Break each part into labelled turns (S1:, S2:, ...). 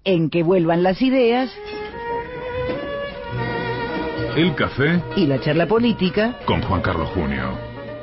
S1: en que vuelvan las ideas,
S2: el café
S1: y la charla política
S2: con Juan Carlos Junio.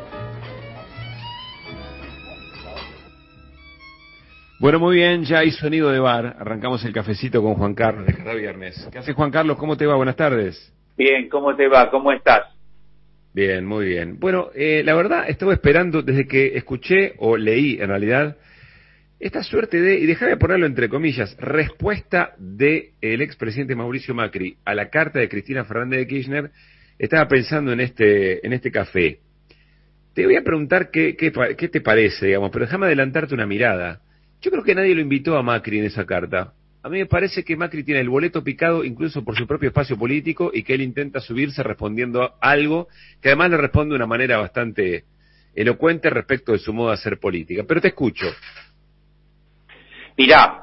S3: Bueno, muy bien, ya hay sonido de bar. Arrancamos el cafecito con Juan Carlos de cada viernes. ¿Qué haces, Juan Carlos? ¿Cómo te va? Buenas tardes.
S4: Bien, ¿cómo te va? ¿Cómo estás?
S3: Bien, muy bien. Bueno, la verdad, estaba esperando desde que escuché, o leí en realidad, esta suerte de, y déjame ponerlo entre comillas, respuesta del expresidente Mauricio Macri a la carta de Cristina Fernández de Kirchner. Estaba pensando en este café. Te voy a preguntar qué te parece, digamos, pero déjame adelantarte una mirada. Yo creo que nadie lo invitó a Macri en esa carta. A mí me parece que Macri tiene el boleto picado incluso por su propio espacio político y que él intenta subirse respondiendo a algo que además le responde de una manera bastante elocuente respecto de su modo de hacer política. Pero te escucho.
S4: Mirá,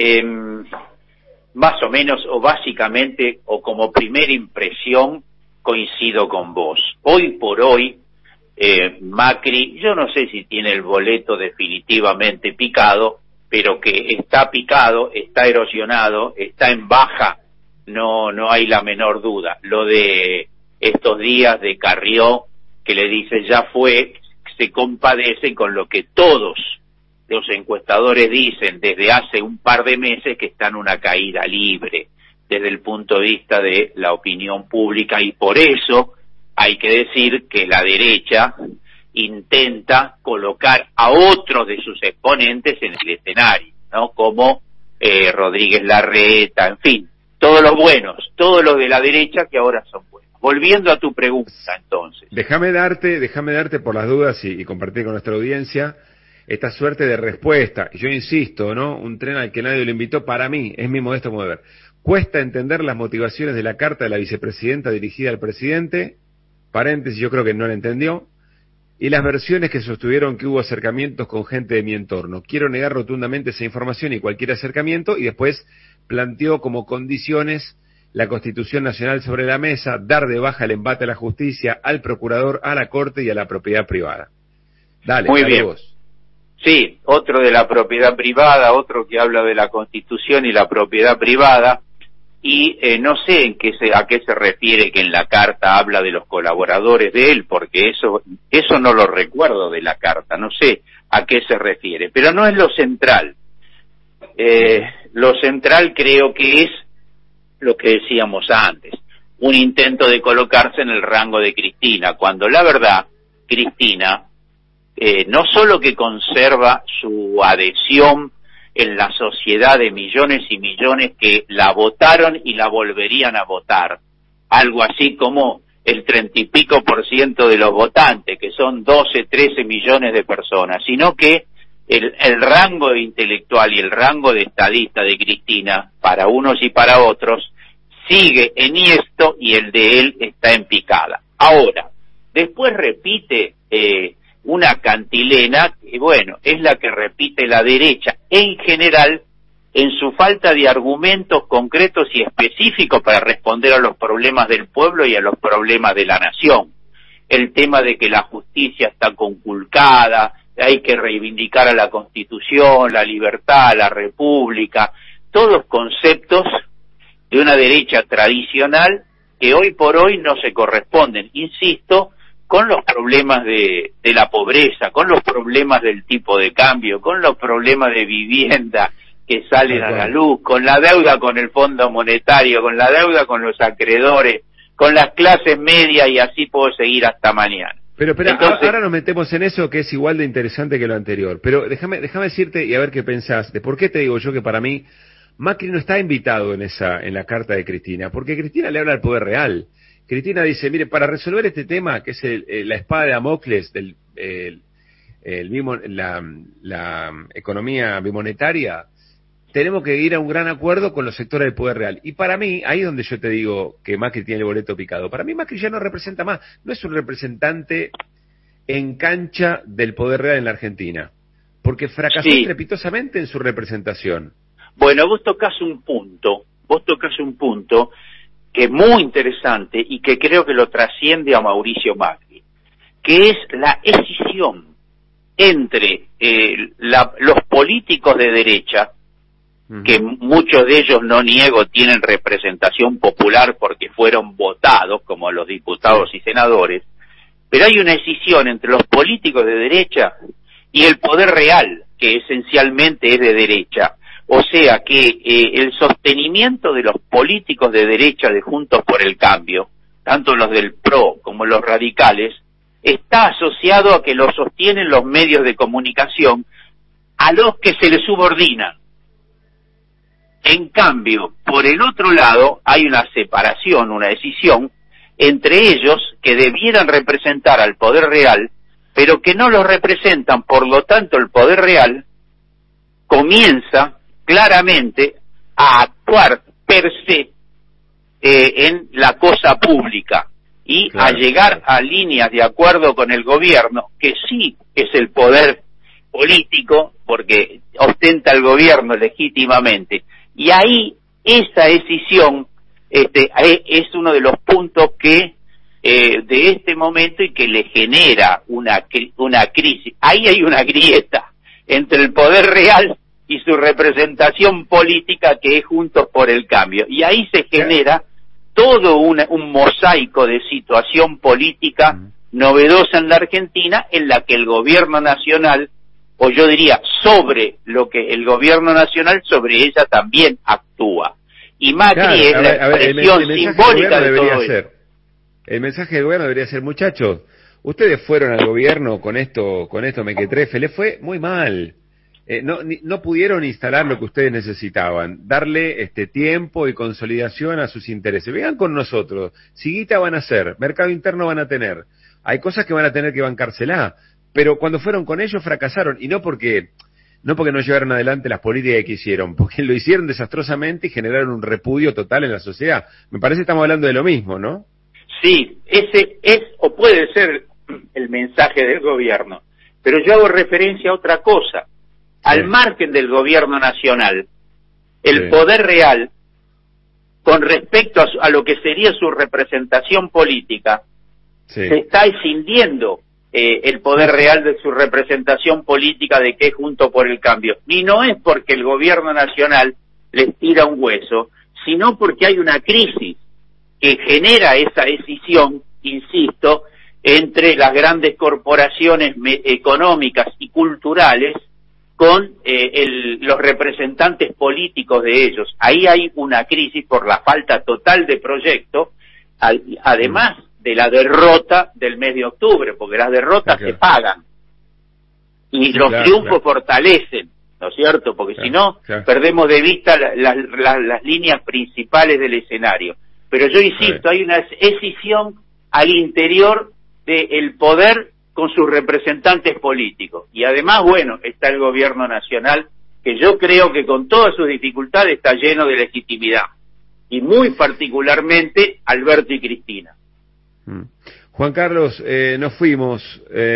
S4: más o menos, o básicamente, o como primera impresión, coincido con vos. Hoy por hoy, Macri, yo no sé si tiene el boleto definitivamente picado, pero que está picado, está erosionado, está en baja, no hay la menor duda. Lo de estos días de Carrió, que le dice ya fue, se compadece con lo que todos los encuestadores dicen desde hace un par de meses, que está en una caída libre desde el punto de vista de la opinión pública, y por eso hay que decir que la derecha intenta colocar a otros de sus exponentes en el escenario, ¿no? Como Rodríguez Larreta, en fin, todos los buenos, todos los de la derecha que ahora son buenos. Volviendo a tu pregunta, entonces.
S3: Déjame darte por las dudas y compartir con nuestra audiencia esta suerte de respuesta. Yo insisto, ¿no? Un tren al que nadie lo invitó, para mí, es mi modesto modo de ver. Cuesta entender las motivaciones de la carta de la vicepresidenta dirigida al presidente, paréntesis, yo creo que no la entendió, y las versiones que sostuvieron que hubo acercamientos con gente de mi entorno. Quiero negar rotundamente esa información y cualquier acercamiento, y después planteó como condiciones la Constitución Nacional sobre la mesa, dar de baja el embate a la justicia, al procurador, a la Corte y a la propiedad privada. Dale,
S4: muy bien.
S3: Vos.
S4: Sí, otro de la propiedad privada, otro que habla de la Constitución y la propiedad privada, y no sé a qué se refiere que en la carta habla de los colaboradores de él, porque eso no lo recuerdo de la carta, no sé a qué se refiere, pero no es lo central. Lo central creo que es lo que decíamos antes, un intento de colocarse en el rango de Cristina, cuando la verdad, Cristina no solo que conserva su adhesión en la sociedad de millones y millones que la votaron y la volverían a votar, algo así como el 30 y pico % de los votantes, que son 12, 13 millones de personas, sino que el rango intelectual y el rango de estadista de Cristina, para unos y para otros, sigue enhiesto y el de él está en picada. Ahora, después repite una cantilena que, bueno, es la que repite la derecha en general en su falta de argumentos concretos y específicos para responder a los problemas del pueblo y a los problemas de la nación. El tema de que la justicia está conculcada, hay que reivindicar a la Constitución, la libertad, la república, todos conceptos de una derecha tradicional que hoy por hoy no se corresponden, insisto, con los problemas de la pobreza, con los problemas del tipo de cambio, con los problemas de vivienda que salen a la luz, con la deuda con el Fondo Monetario, con la deuda con los acreedores, con las clases medias, y así puedo seguir hasta mañana.
S3: Pero entonces, ahora nos metemos en eso, que es igual de interesante que lo anterior. Pero déjame decirte y a ver qué pensás. ¿De por qué te digo yo que para mí Macri no está invitado en la carta de Cristina? Porque Cristina le habla al poder real. Cristina dice, mire, para resolver este tema, que es la espada de Damocles la economía bimonetaria, tenemos que ir a un gran acuerdo con los sectores del poder real. Y para mí, ahí es donde yo te digo que Macri tiene el boleto picado. Para mí Macri ya no representa más, no es un representante en cancha del poder real en la Argentina, porque fracasó estrepitosamente en su representación.
S4: Bueno, vos tocás un punto que es muy interesante y que creo que lo trasciende a Mauricio Macri, que es la escisión entre los políticos de derecha que muchos de ellos, no niego, tienen representación popular porque fueron votados, como los diputados y senadores, pero hay una escisión entre los políticos de derecha y el poder real, que esencialmente es de derecha. O sea que el sostenimiento de los políticos de derecha de Juntos por el Cambio, tanto los del PRO como los radicales, está asociado a que lo sostienen los medios de comunicación a los que se les subordinan. En cambio, por el otro lado, hay una separación, una decisión entre ellos que debieran representar al poder real, pero que no lo representan. Por lo tanto, el poder real comienza claramente a actuar per se en la cosa pública y a llegar a líneas de acuerdo con el gobierno, que sí es el poder político, porque ostenta el gobierno legítimamente. Y ahí esa decisión es uno de los puntos que de este momento y que le genera una crisis. Ahí hay una grieta entre el poder real y su representación política, que es Juntos por el Cambio. Y ahí se genera todo un mosaico de situación política novedosa en la Argentina, en la que el gobierno nacional, o yo diría sobre lo que el gobierno nacional, sobre ella también actúa. Y Macri es la expresión simbólica de todo eso.
S3: El mensaje del gobierno debería ser: muchachos, ustedes fueron al gobierno con esto mequetrefe, les fue muy mal. No pudieron instalar lo que ustedes necesitaban, darle tiempo y consolidación a sus intereses. Vengan con nosotros, siguita van a hacer, mercado interno van a tener, hay cosas que van a tener que bancárselas, pero cuando fueron con ellos fracasaron, y no porque no llevaron adelante las políticas que hicieron, porque lo hicieron desastrosamente y generaron un repudio total en la sociedad. Me parece que estamos hablando de lo mismo, ¿no?
S4: Sí, ese es o puede ser el mensaje del gobierno, pero yo hago referencia a otra cosa. Al margen del gobierno nacional, el poder real, con respecto a lo que sería su representación política, se está escindiendo el poder real de su representación política, de que es Juntos por el Cambio. Y no es porque el gobierno nacional les tira un hueso, sino porque hay una crisis que genera esa decisión, insisto, entre las grandes corporaciones económicas y culturales con los representantes políticos de ellos. Ahí hay una crisis por la falta total de proyecto, además de la derrota del mes de octubre, porque las derrotas se pagan y los triunfos fortalecen, ¿no es cierto? Porque si no, perdemos de vista las líneas principales del escenario. Pero yo insisto, hay una escisión al interior del poder con sus representantes políticos. Y además, bueno, está el gobierno nacional, que yo creo que con todas sus dificultades está lleno de legitimidad. Y muy particularmente Alberto y Cristina.
S3: Juan Carlos, nos fuimos.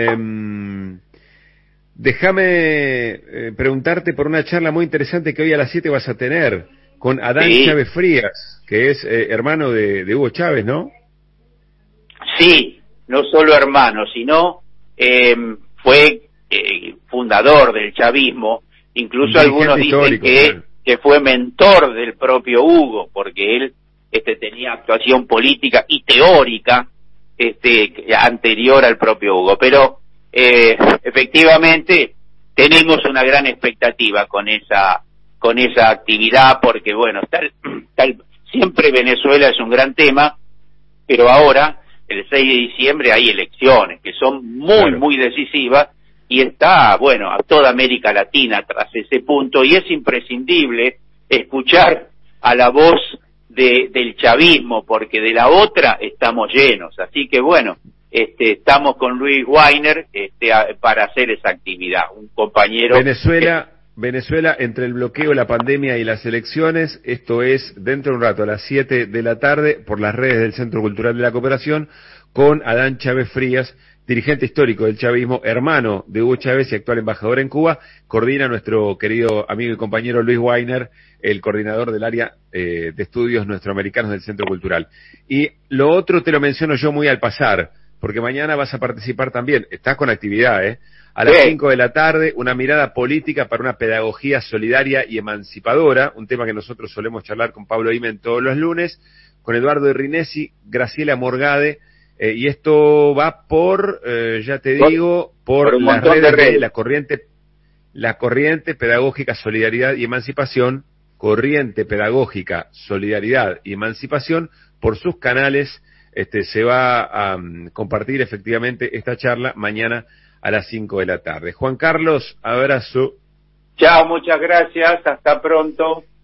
S3: Déjame preguntarte por una charla muy interesante que hoy a las 7 vas a tener con Adán Chávez Frías, que es hermano de Hugo Chávez, ¿no? Sí,
S4: no solo hermano, sino fue fundador del chavismo. Incluso algunos dicen que fue mentor del propio Hugo, porque él tenía actuación política y teórica anterior al propio Hugo. Pero efectivamente tenemos una gran expectativa con esa actividad, porque bueno, siempre Venezuela es un gran tema, pero ahora el 6 de diciembre hay elecciones que son muy decisivas, y está, bueno, a toda América Latina tras ese punto, y es imprescindible escuchar a la voz del chavismo, porque de la otra estamos llenos. Así que bueno, estamos con Luis Weiner para hacer esa actividad, un compañero.
S3: Venezuela, entre el bloqueo, la pandemia y las elecciones, esto es dentro de un rato, a las 7 de la tarde, por las redes del Centro Cultural de la Cooperación, con Adán Chávez Frías, dirigente histórico del chavismo, hermano de Hugo Chávez y actual embajador en Cuba. Coordina nuestro querido amigo y compañero Luis Weiner, el coordinador del área de estudios nuestroamericanos del Centro Cultural. Y lo otro te lo menciono yo muy al pasar, porque mañana vas a participar también, estás con actividad, a las 5 de la tarde, una mirada política para una pedagogía solidaria y emancipadora, un tema que nosotros solemos charlar con Pablo Imen todos los lunes, con Eduardo Rinesi, Graciela Morgade, y esto va por, ya te digo, por las redes de la corriente pedagógica Solidaridad y Emancipación, Corriente Pedagógica Solidaridad y Emancipación, por sus canales. Se va a compartir efectivamente esta charla mañana a las 5 de la tarde. Juan Carlos, abrazo.
S4: Chao, muchas gracias, hasta pronto.